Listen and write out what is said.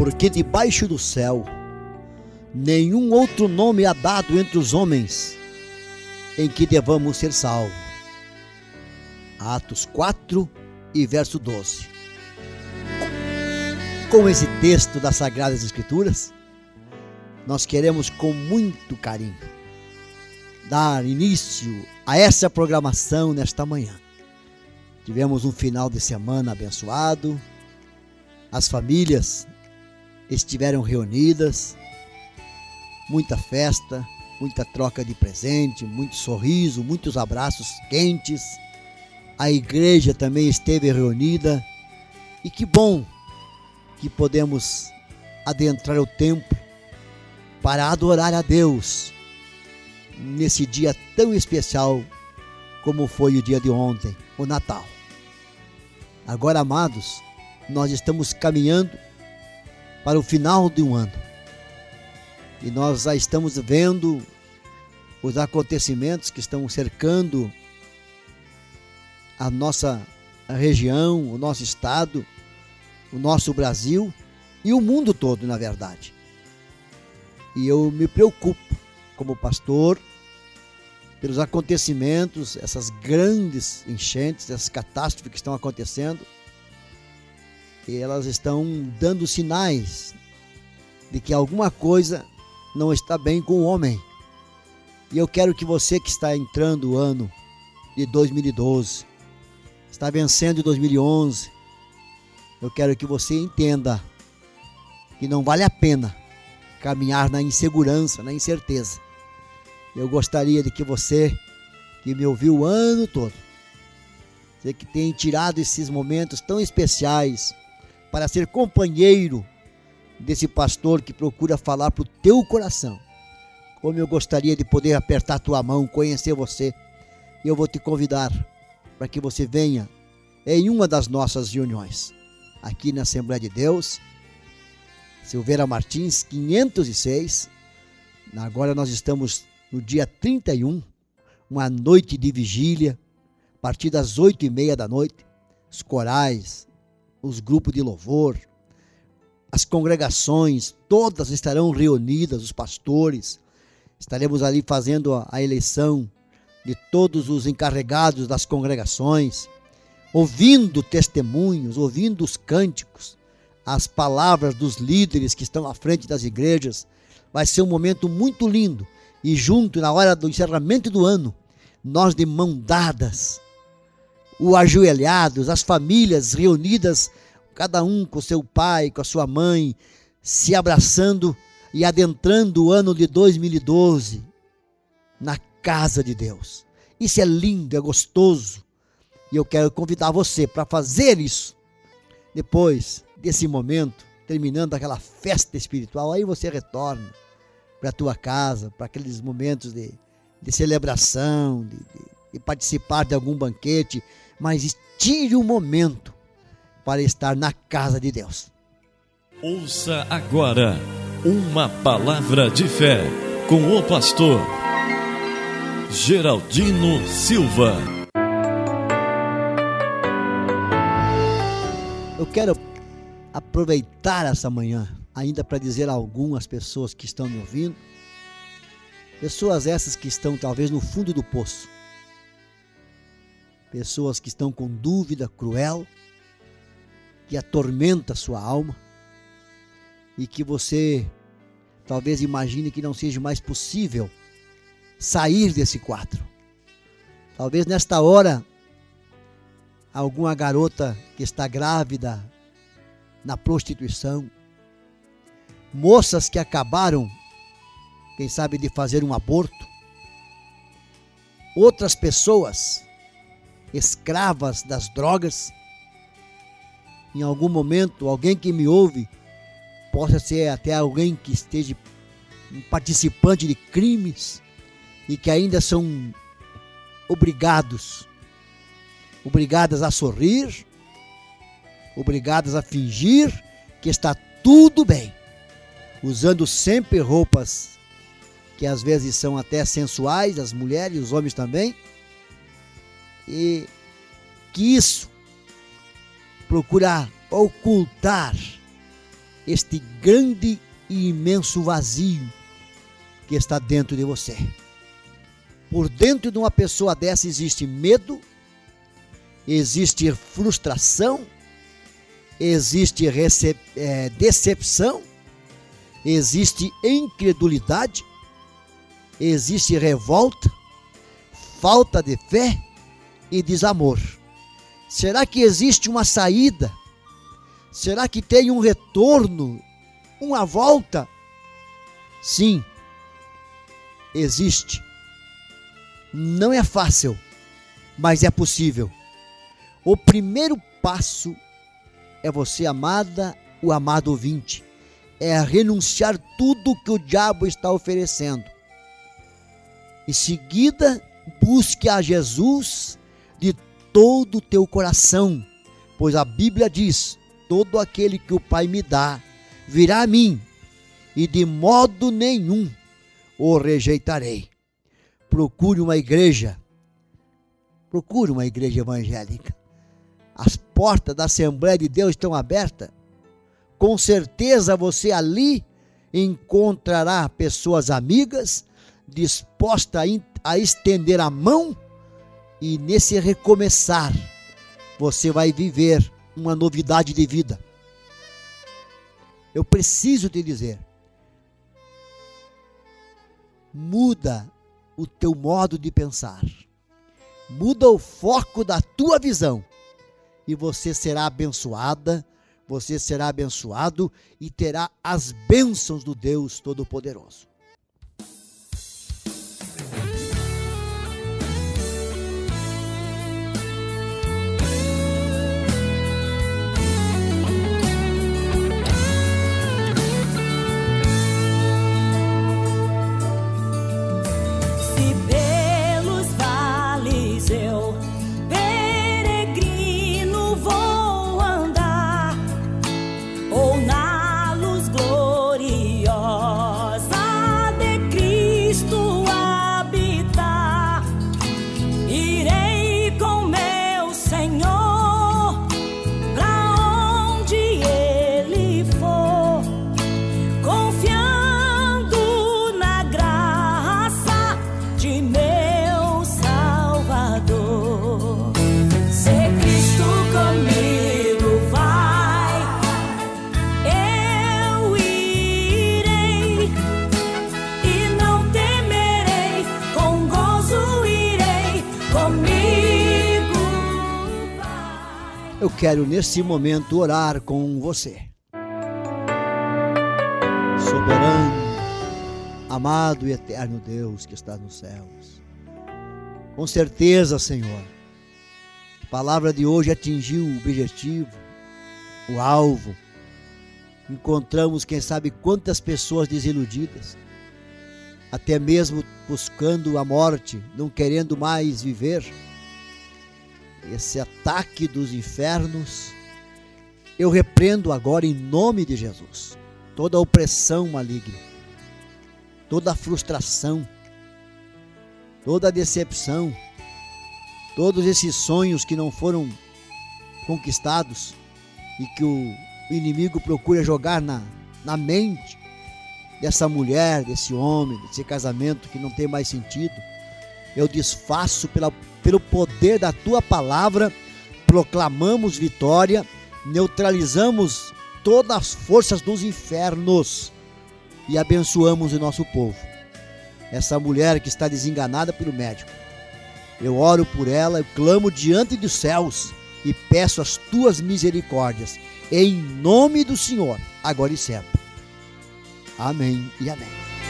porque debaixo do céu nenhum outro nome há dado entre os homens em que devamos ser salvos. Atos 4 e verso 12. Com esse texto das Sagradas Escrituras, nós queremos com muito carinho dar início a essa programação nesta manhã. Tivemos um final de semana abençoado, as famílias estiveram reunidas, muita festa, muita troca de presente, muito sorriso, muitos abraços quentes. A igreja também esteve reunida e que bom que podemos adentrar o templo para adorar a Deus nesse dia tão especial como foi o dia de ontem, o Natal. Agora, amados, nós estamos caminhando para o final de um ano e nós já estamos vendo os acontecimentos que estão cercando a nossa região, o nosso estado, o nosso Brasil e o mundo todo, na verdade. E eu me preocupo como pastor pelos acontecimentos, essas grandes enchentes, essas catástrofes que estão acontecendo, e elas estão dando sinais de que alguma coisa não está bem com o homem. E eu quero que você que está entrando o ano de 2012, está vencendo em 2011, eu quero que você entenda que não vale a pena caminhar na insegurança, na incerteza. Eu gostaria de que você, que me ouviu o ano todo, você que tem tirado esses momentos tão especiais para ser companheiro desse pastor que procura falar para o teu coração, como eu gostaria de poder apertar a tua mão, conhecer você, e eu vou te convidar para que você venha em uma das nossas reuniões, aqui na Assembleia de Deus, Silveira Martins, 506, agora nós estamos no dia 31, uma noite de vigília, a partir das 8h30 da noite, os corais, os grupos de louvor, as congregações, todas estarão reunidas, os pastores, estaremos ali fazendo a eleição de todos os encarregados das congregações, ouvindo testemunhos, ouvindo os cânticos, as palavras dos líderes que estão à frente das igrejas. Vai ser um momento muito lindo. E junto, na hora do encerramento do ano, nós de mão dadas, o ajoelhados, as famílias reunidas, cada um com seu pai, com a sua mãe, se abraçando e adentrando o ano de 2012 na casa de Deus. Isso é lindo, é gostoso. E eu quero convidar você para fazer isso. Depois desse momento, terminando aquela festa espiritual, aí você retorna para a tua casa, para aqueles momentos de celebração, de participar de algum banquete, mas tire um momento para estar na casa de Deus. Ouça agora uma palavra de fé com o pastor Geraldino Silva. Eu quero aproveitar essa manhã ainda para dizer a algumas pessoas que estão me ouvindo, pessoas essas que estão talvez no fundo do poço, pessoas que estão com dúvida cruel, que atormenta a sua alma e que você talvez imagine que não seja mais possível sair desse quadro. Talvez nesta hora alguma garota que está grávida na prostituição, moças que acabaram, quem sabe, de fazer um aborto, outras pessoas escravas das drogas. Em algum momento, alguém que me ouve, possa ser até alguém que esteja um participante de crimes e que ainda são obrigadas a sorrir, obrigadas a fingir que está tudo bem, usando sempre roupas que às vezes são até sensuais, as mulheres e os homens também, e que isso procura ocultar este grande e imenso vazio que está dentro de você. Por dentro de uma pessoa dessa existe medo, existe frustração, existe decepção, existe incredulidade, existe revolta, falta de fé e desamor. Será que existe uma saída? Será que tem um retorno, uma volta? Sim, existe. Não é fácil, mas é possível. O primeiro passo é você, amada, o amado ouvinte, é renunciar tudo que o diabo está oferecendo. Em seguida, busque a Jesus de todo o teu coração, pois a Bíblia diz: todo aquele que o Pai me dá, virá a mim, e de modo nenhum o rejeitarei. Procure uma igreja evangélica. As portas da Assembleia de Deus estão abertas. Com certeza você ali encontrará pessoas amigas, dispostas a estender a mão, e nesse recomeçar, você vai viver uma novidade de vida. Eu preciso te dizer, muda o teu modo de pensar, muda o foco da tua visão, e você será abençoada, você será abençoado e terá as bênçãos do Deus Todo-Poderoso. Eu quero nesse momento orar com você. Soberano, amado e eterno Deus que está nos céus. Com certeza, Senhor, a palavra de hoje atingiu o objetivo, o alvo. Encontramos, quem sabe, quantas pessoas desiludidas, até mesmo buscando a morte, não querendo mais viver. Esse ataque dos infernos, eu repreendo agora em nome de Jesus. Toda opressão maligna, toda frustração, toda decepção, todos esses sonhos que não foram conquistados e que o inimigo procura jogar na mente dessa mulher, desse homem, desse casamento que não tem mais sentido, eu desfaço pelo poder da tua palavra, proclamamos vitória, neutralizamos todas as forças dos infernos e abençoamos o nosso povo. Essa mulher que está desenganada pelo médico, eu oro por ela, eu clamo diante dos céus e peço as tuas misericórdias, em nome do Senhor, agora e sempre. Amém e amém.